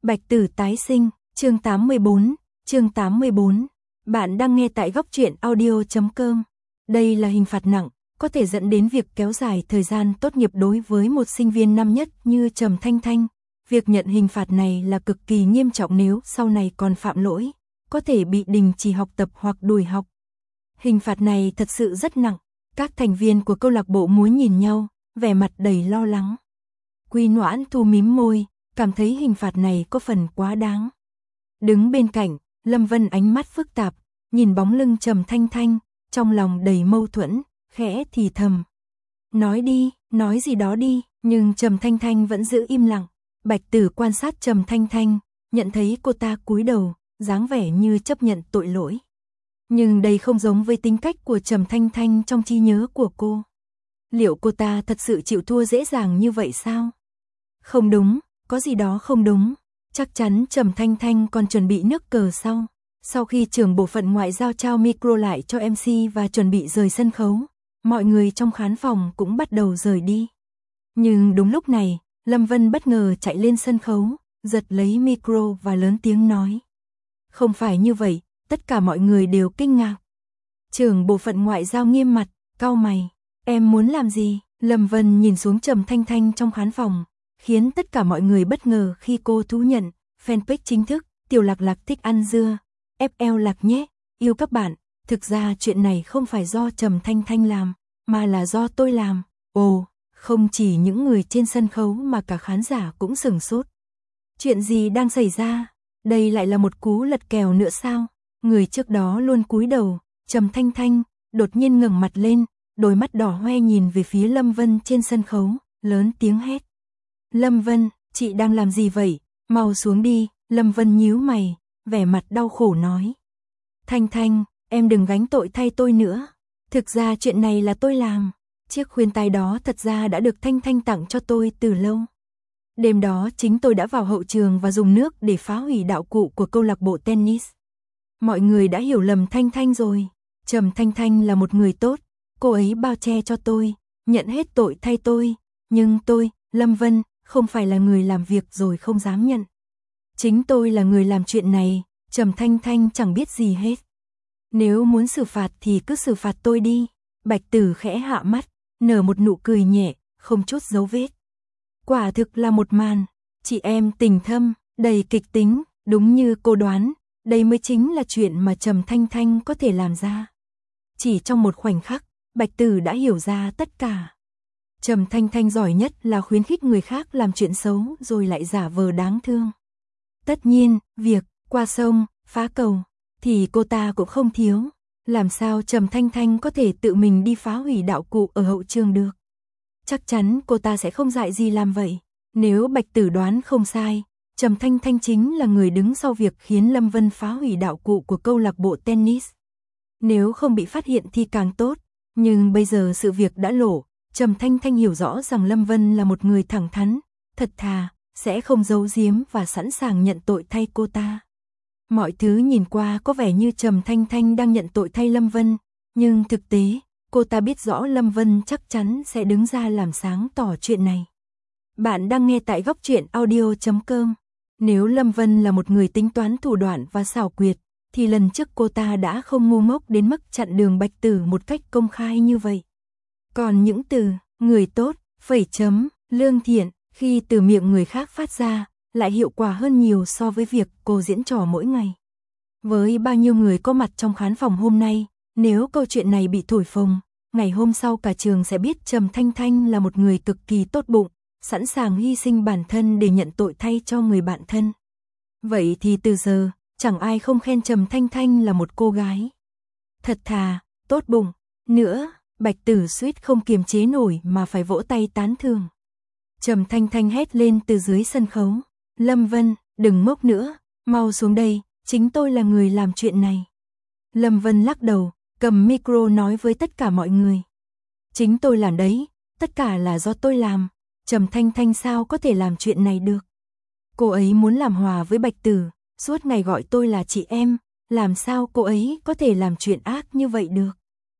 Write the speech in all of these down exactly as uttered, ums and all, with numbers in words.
Bạch Tử tái sinh, chương tám mươi bốn, chương tám mươi bốn. Bạn đang nghe tại góc truyện audio chấm com. Đây là hình phạt nặng, có thể dẫn đến việc kéo dài thời gian tốt nghiệp đối với một sinh viên năm nhất như Trầm Thanh Thanh. Việc nhận hình phạt này là cực kỳ nghiêm trọng, nếu sau này còn phạm lỗi, có thể bị đình chỉ học tập hoặc đuổi học. Hình phạt này thật sự rất nặng. Các thành viên của câu lạc bộ múa nhìn nhau, vẻ mặt đầy lo lắng. Quy Noãn Thu mím môi, cảm thấy hình phạt này có phần quá đáng. Đứng bên cạnh, Lâm Vân ánh mắt phức tạp, nhìn bóng lưng Trầm Thanh Thanh, trong lòng đầy mâu thuẫn, khẽ thì thầm. Nói đi, nói gì đó đi, nhưng Trầm Thanh Thanh vẫn giữ im lặng. Bạch Tử quan sát Trầm Thanh Thanh, nhận thấy cô ta cúi đầu, dáng vẻ như chấp nhận tội lỗi. Nhưng đây không giống với tính cách của Trầm Thanh Thanh trong trí nhớ của cô. Liệu cô ta thật sự chịu thua dễ dàng như vậy sao? Không đúng, có gì đó không đúng. Chắc chắn Trầm Thanh Thanh còn chuẩn bị nước cờ sau. Sau khi trưởng bộ phận ngoại giao trao micro lại cho em xê và chuẩn bị rời sân khấu, mọi người trong khán phòng cũng bắt đầu rời đi. Nhưng đúng lúc này, Lâm Vân bất ngờ chạy lên sân khấu, giật lấy micro và lớn tiếng nói. Không phải như vậy, tất cả mọi người đều kinh ngạc. Trưởng bộ phận ngoại giao nghiêm mặt, cau mày. Em muốn làm gì? Lâm Vân nhìn xuống Trầm Thanh Thanh trong khán phòng, khiến tất cả mọi người bất ngờ khi cô thú nhận fanpage chính thức, Tiểu Lạc Lạc thích ăn dưa, ép lờ Lạc nhé, yêu các bạn. Thực ra chuyện này không phải do Trầm Thanh Thanh làm, mà là do tôi làm. Ồ, không chỉ những người trên sân khấu mà cả khán giả cũng sửng sốt. Chuyện gì đang xảy ra? Đây lại là một cú lật kèo nữa sao? Người trước đó luôn cúi đầu, Trầm Thanh Thanh, đột nhiên ngẩng mặt lên, đôi mắt đỏ hoe nhìn về phía Lâm Vân trên sân khấu, lớn tiếng hét. Lâm Vân, chị đang làm gì vậy? Mau xuống đi. Lâm Vân nhíu mày, vẻ mặt đau khổ nói. Thanh Thanh, em đừng gánh tội thay tôi nữa. Thực ra chuyện này là tôi làm. Chiếc khuyên tai đó thật ra đã được Thanh Thanh tặng cho tôi từ lâu. Đêm đó chính tôi đã vào hậu trường và dùng nước để phá hủy đạo cụ của câu lạc bộ tennis. Mọi người đã hiểu lầm Thanh Thanh rồi. Trầm Thanh Thanh là một người tốt, cô ấy bao che cho tôi, nhận hết tội thay tôi. Nhưng tôi, Lâm Vân, không phải là người làm việc rồi không dám nhận. Chính tôi là người làm chuyện này. Trầm Thanh Thanh chẳng biết gì hết. Nếu muốn xử phạt thì cứ xử phạt tôi đi. Bạch Tử khẽ hạ mắt, nở một nụ cười nhẹ, không chút dấu vết. Quả thực là một màn, chị em tình thâm, đầy kịch tính, đúng như cô đoán, đây mới chính là chuyện mà Trầm Thanh Thanh có thể làm ra. Chỉ trong một khoảnh khắc, Bạch Tử đã hiểu ra tất cả. Trầm Thanh Thanh giỏi nhất là khuyến khích người khác làm chuyện xấu rồi lại giả vờ đáng thương. Tất nhiên, việc qua sông, phá cầu thì cô ta cũng không thiếu. Làm sao Trầm Thanh Thanh có thể tự mình đi phá hủy đạo cụ ở hậu trường được? Chắc chắn cô ta sẽ không dại gì làm vậy. Nếu Bạch Tử đoán không sai, Trầm Thanh Thanh chính là người đứng sau việc khiến Lâm Vân phá hủy đạo cụ của câu lạc bộ tennis. Nếu không bị phát hiện thì càng tốt, nhưng bây giờ sự việc đã lộ, Trầm Thanh Thanh hiểu rõ rằng Lâm Vân là một người thẳng thắn, thật thà, sẽ không giấu giếm và sẵn sàng nhận tội thay cô ta. Mọi thứ nhìn qua có vẻ như Trầm Thanh Thanh đang nhận tội thay Lâm Vân, nhưng thực tế, cô ta biết rõ Lâm Vân chắc chắn sẽ đứng ra làm sáng tỏ chuyện này. Bạn đang nghe tại góc truyện audio chấm com. Nếu Lâm Vân là một người tính toán thủ đoạn và xảo quyệt, thì lần trước cô ta đã không ngu ngốc đến mức chặn đường Bạch Tử một cách công khai như vậy. Còn những từ, người tốt, phẩy chấm, lương thiện, khi từ miệng người khác phát ra, lại hiệu quả hơn nhiều so với việc cô diễn trò mỗi ngày. Với bao nhiêu người có mặt trong khán phòng hôm nay, nếu câu chuyện này bị thổi phồng, ngày hôm sau cả trường sẽ biết Trầm Thanh Thanh là một người cực kỳ tốt bụng, sẵn sàng hy sinh bản thân để nhận tội thay cho người bạn thân. Vậy thì từ giờ, chẳng ai không khen Trầm Thanh Thanh là một cô gái thật thà, tốt bụng. Nữa, Bạch Tử suýt không kiềm chế nổi mà phải vỗ tay tán thưởng. Trầm Thanh Thanh hét lên từ dưới sân khấu. Lâm Vân, đừng ngốc nữa, mau xuống đây, chính tôi là người làm chuyện này. Lâm Vân lắc đầu, cầm micro nói với tất cả mọi người. Chính tôi làm đấy, tất cả là do tôi làm. Trầm Thanh Thanh sao có thể làm chuyện này được? Cô ấy muốn làm hòa với Bạch Tử, suốt ngày gọi tôi là chị em, làm sao cô ấy có thể làm chuyện ác như vậy được?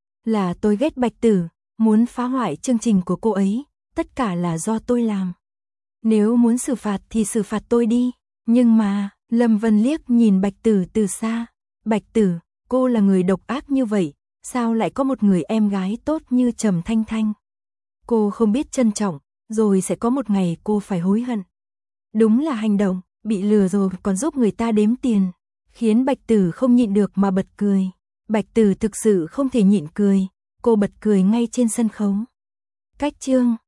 Là tôi ghét Bạch Tử, muốn phá hoại chương trình của cô ấy, tất cả là do tôi làm. Nếu muốn xử phạt thì xử phạt tôi đi. Nhưng mà, Lâm Vân liếc nhìn Bạch Tử từ xa. Bạch Tử, cô là người độc ác như vậy, sao lại có một người em gái tốt như Trầm Thanh Thanh? Cô không biết trân trọng, rồi sẽ có một ngày cô phải hối hận. Đúng là hành động, bị lừa rồi còn giúp người ta đếm tiền, khiến Bạch Tử không nhịn được mà bật cười. Bạch Tử thực sự không thể nhịn cười, cô bật cười ngay trên sân khấu. Cách chương